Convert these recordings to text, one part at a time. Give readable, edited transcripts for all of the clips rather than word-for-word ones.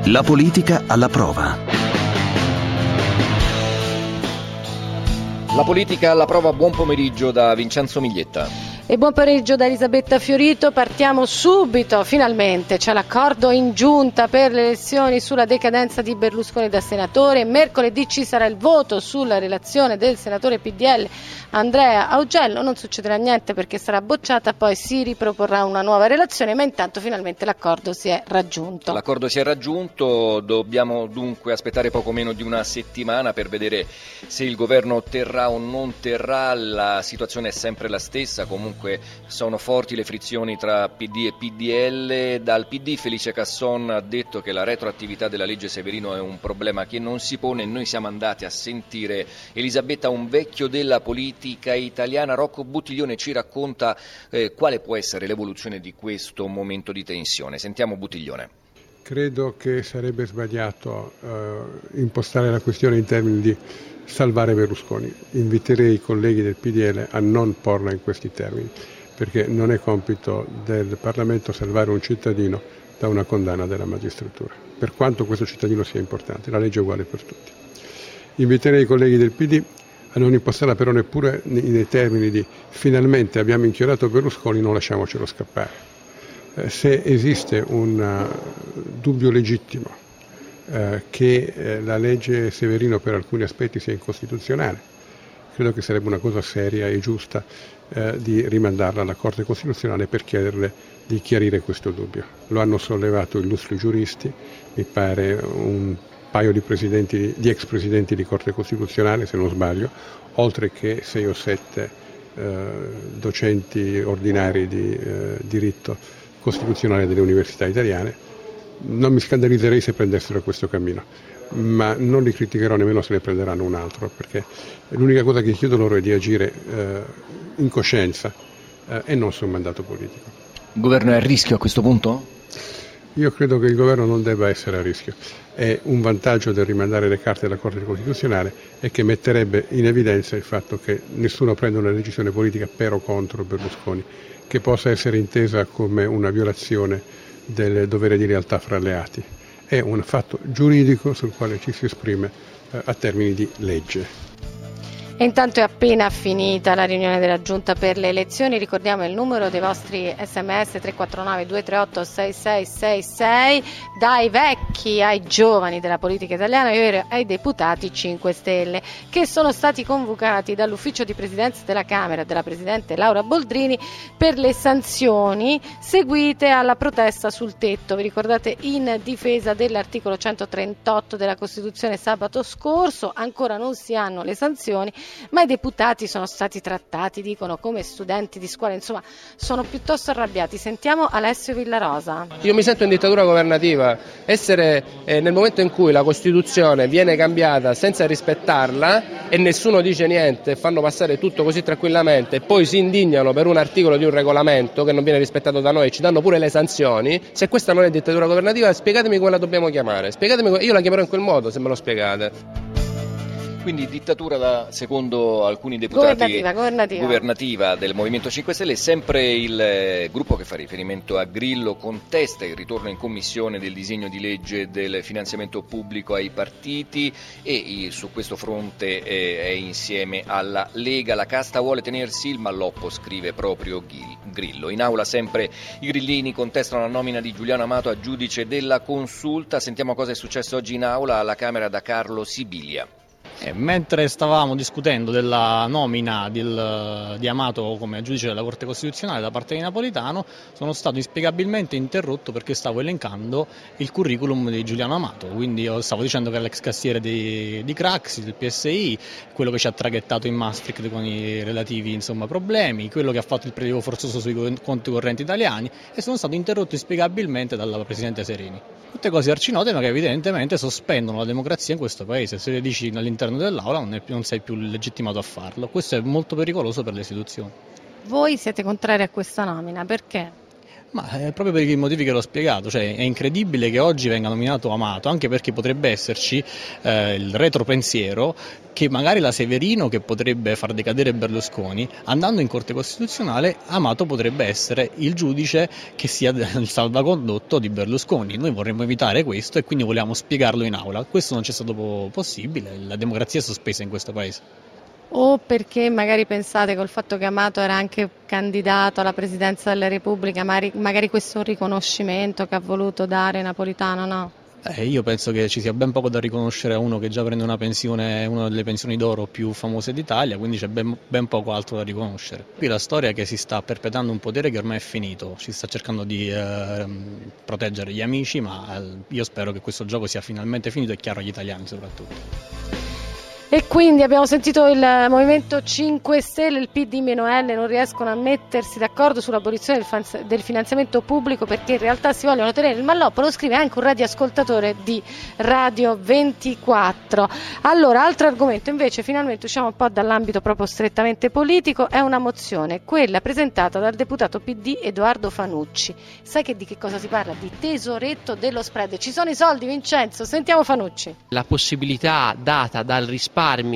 La politica alla prova. La politica alla prova, buon pomeriggio da Vincenzo Miglietta. E buon pomeriggio da Elisabetta Fiorito. Partiamo subito, finalmente c'è l'accordo in giunta per le elezioni sulla decadenza di Berlusconi da senatore. Mercoledì ci sarà il voto sulla relazione del senatore PDL Andrea Augello. Non succederà niente perché sarà bocciata, poi si riproporrà una nuova relazione, ma intanto finalmente l'accordo si è raggiunto. L'accordo si è raggiunto, dobbiamo dunque aspettare poco meno di una settimana per vedere se il governo terrà o non terrà. La situazione è sempre la stessa, comunque sono forti le frizioni tra PD e PDL. Dal PD Felice Casson ha detto che la retroattività della legge Severino è un problema che non si pone. Noi siamo andati a sentire, Elisabetta, un vecchio della politica italiana. Rocco Buttiglione ci racconta quale può essere l'evoluzione di questo momento di tensione. Sentiamo Buttiglione. Credo che sarebbe sbagliato impostare la questione in termini di salvare Berlusconi. Inviterei i colleghi del PDL a non porla in questi termini, perché non è compito del Parlamento salvare un cittadino da una condanna della magistratura, per quanto questo cittadino sia importante. La legge è uguale per tutti. Inviterei i colleghi del PD a non impostarla però neppure nei termini di finalmente abbiamo inchiodato Berlusconi, non lasciamocelo scappare. Se esiste un dubbio legittimo che la legge Severino per alcuni aspetti sia incostituzionale, credo che sarebbe una cosa seria e giusta di rimandarla alla Corte Costituzionale per chiederle di chiarire questo dubbio. Lo hanno sollevato illustri giuristi, mi pare un paio di ex presidenti di Corte Costituzionale, se non sbaglio, oltre che 6 o 7 docenti ordinari di diritto costituzionale delle università italiane. Non mi scandalizzerei se prendessero questo cammino, ma non li criticherò nemmeno se ne prenderanno un altro, perché l'unica cosa che chiedo loro è di agire in coscienza e non su un mandato politico. Il governo è a rischio a questo punto? Io credo che il governo non debba essere a rischio. È un vantaggio del rimandare le carte alla Corte Costituzionale e che metterebbe in evidenza il fatto che nessuno prende una decisione politica per o contro Berlusconi, che possa essere intesa come una violazione del dovere di lealtà fra alleati. È un fatto giuridico sul quale ci si esprime a termini di legge. E intanto è appena finita la riunione della Giunta per le elezioni. Ricordiamo il numero dei vostri sms 349 238 6666, dai vecchi ai giovani della politica italiana e ai deputati 5 Stelle, che sono stati convocati dall'ufficio di presidenza della Camera della Presidente Laura Boldrini per le sanzioni seguite alla protesta sul tetto. Vi ricordate, in difesa dell'articolo 138 della Costituzione sabato scorso. Ancora non si hanno le sanzioni, ma i deputati sono stati trattati, dicono, come studenti di scuola, insomma sono piuttosto arrabbiati. Sentiamo Alessio Villarosa. Io mi sento in dittatura governativa, essere nel momento in cui la Costituzione viene cambiata senza rispettarla e nessuno dice niente, fanno passare tutto così tranquillamente e poi si indignano per un articolo di un regolamento che non viene rispettato da noi e ci danno pure le sanzioni. Se questa non è dittatura governativa, spiegatemi come la dobbiamo chiamare, io la chiamerò in quel modo se me lo spiegate. Quindi dittatura secondo alcuni deputati governativa del Movimento 5 Stelle. Sempre il gruppo che fa riferimento a Grillo contesta il ritorno in commissione del disegno di legge del finanziamento pubblico ai partiti e su questo fronte è insieme alla Lega. La casta vuole tenersi il malloppo, scrive proprio Grillo. In aula sempre i grillini contestano la nomina di Giuliano Amato a giudice della Consulta. Sentiamo cosa è successo oggi in aula alla Camera da Carlo Sibilia. Mentre stavamo discutendo della nomina di Amato come giudice della Corte Costituzionale da parte di Napolitano, sono stato inspiegabilmente interrotto perché stavo elencando il curriculum di Giuliano Amato. Quindi io stavo dicendo che è l'ex cassiere di Craxi, del PSI, quello che ci ha traghettato in Maastricht con i relativi problemi, quello che ha fatto il prelievo forzoso sui conti correnti italiani, e sono stato interrotto inspiegabilmente dalla Presidente Serini. Tutte cose arcinote, ma che evidentemente sospendono la democrazia in questo Paese. Se le dici all'interno dell'Aula non sei più legittimato a farlo. Questo è molto pericoloso per le istituzioni. Voi siete contrari a questa nomina, perché? Ma proprio per i motivi che l'ho spiegato, cioè è incredibile che oggi venga nominato Amato, anche perché potrebbe esserci il retropensiero che magari la Severino, che potrebbe far decadere Berlusconi, andando in Corte Costituzionale, Amato potrebbe essere il giudice che sia il salvacondotto di Berlusconi. Noi vorremmo evitare questo e quindi vogliamo spiegarlo in aula. Questo non c'è stato possibile, la democrazia è sospesa in questo paese. O perché magari pensate col fatto che Amato era anche candidato alla presidenza della Repubblica, magari questo è un riconoscimento che ha voluto dare Napolitano, no? Io penso che ci sia ben poco da riconoscere a uno che già prende una pensione, una delle pensioni d'oro più famose d'Italia, quindi c'è ben poco altro da riconoscere. Qui la storia è che si sta perpetrando un potere che ormai è finito, si sta cercando di proteggere gli amici, ma io spero che questo gioco sia finalmente finito e chiaro agli italiani soprattutto. E quindi abbiamo sentito il Movimento 5 Stelle, il PD-L non riescono a mettersi d'accordo sull'abolizione del finanziamento pubblico perché in realtà si vogliono tenere il malloppo, lo scrive anche un radioascoltatore di Radio 24. Allora, altro argomento invece, finalmente usciamo un po' dall'ambito proprio strettamente politico, è una mozione, quella presentata dal deputato PD Edoardo Fanucci. Sai di che cosa si parla? Di tesoretto dello spread. Ci sono i soldi, Vincenzo? Sentiamo Fanucci. La possibilità data dal risparmio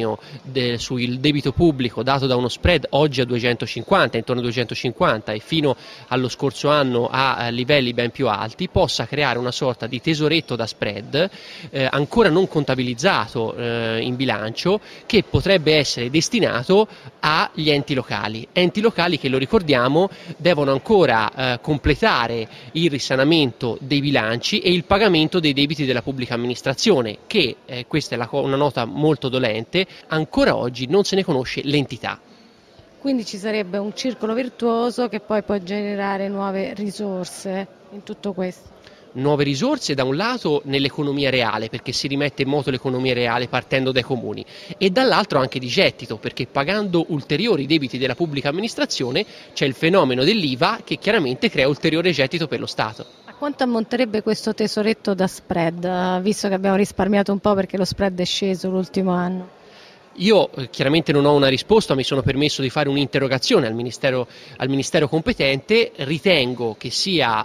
sul debito pubblico dato da uno spread oggi a 250, intorno a 250 e fino allo scorso anno a livelli ben più alti, possa creare una sorta di tesoretto da spread ancora non contabilizzato in bilancio, che potrebbe essere destinato agli enti locali che, lo ricordiamo, devono ancora completare il risanamento dei bilanci e il pagamento dei debiti della pubblica amministrazione, che questa è una nota molto dolente, ancora oggi non se ne conosce l'entità. Quindi ci sarebbe un circolo virtuoso che poi può generare nuove risorse in tutto questo. Nuove risorse da un lato nell'economia reale, perché si rimette in moto l'economia reale partendo dai comuni, e dall'altro anche di gettito, perché pagando ulteriori debiti della pubblica amministrazione c'è il fenomeno dell'IVA che chiaramente crea ulteriore gettito per lo Stato. A quanto ammonterebbe questo tesoretto da spread, visto che abbiamo risparmiato un po' perché lo spread è sceso l'ultimo anno? Io chiaramente non ho una risposta, mi sono permesso di fare un'interrogazione al ministero competente. Ritengo che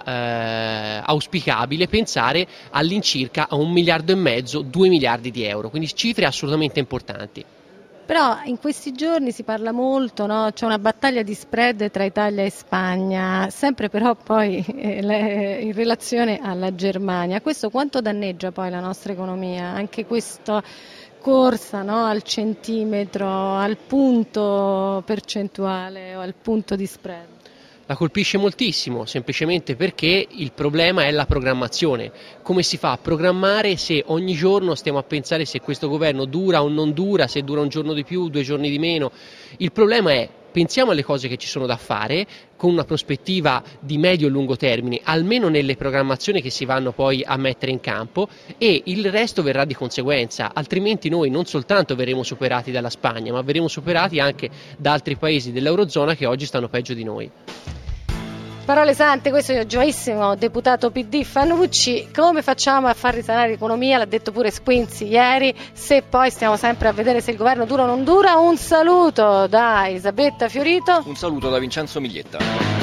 sia auspicabile pensare all'incirca a 1,5 miliardi, 2 miliardi di euro, quindi cifre assolutamente importanti. Però in questi giorni si parla molto, no? C'è una battaglia di spread tra Italia e Spagna, sempre però poi in relazione alla Germania. Questo quanto danneggia poi la nostra economia? Anche questa corsa, no? Al centimetro, al punto percentuale o al punto di spread. La colpisce moltissimo, semplicemente perché il problema è la programmazione. Come si fa a programmare se ogni giorno stiamo a pensare se questo governo dura o non dura, se dura un giorno di più, 2 giorni di meno? Il problema è: pensiamo alle cose che ci sono da fare con una prospettiva di medio e lungo termine, almeno nelle programmazioni che si vanno poi a mettere in campo, e il resto verrà di conseguenza, altrimenti noi non soltanto verremo superati dalla Spagna, ma verremo superati anche da altri paesi dell'Eurozona che oggi stanno peggio di noi. Parole sante, questo è il giovanissimo deputato PD Fanucci. Come facciamo a far risanare l'economia? L'ha detto pure Squinzi ieri, se poi stiamo sempre a vedere se il governo dura o non dura. Un saluto da Elisabetta Fiorito. Un saluto da Vincenzo Miglietta.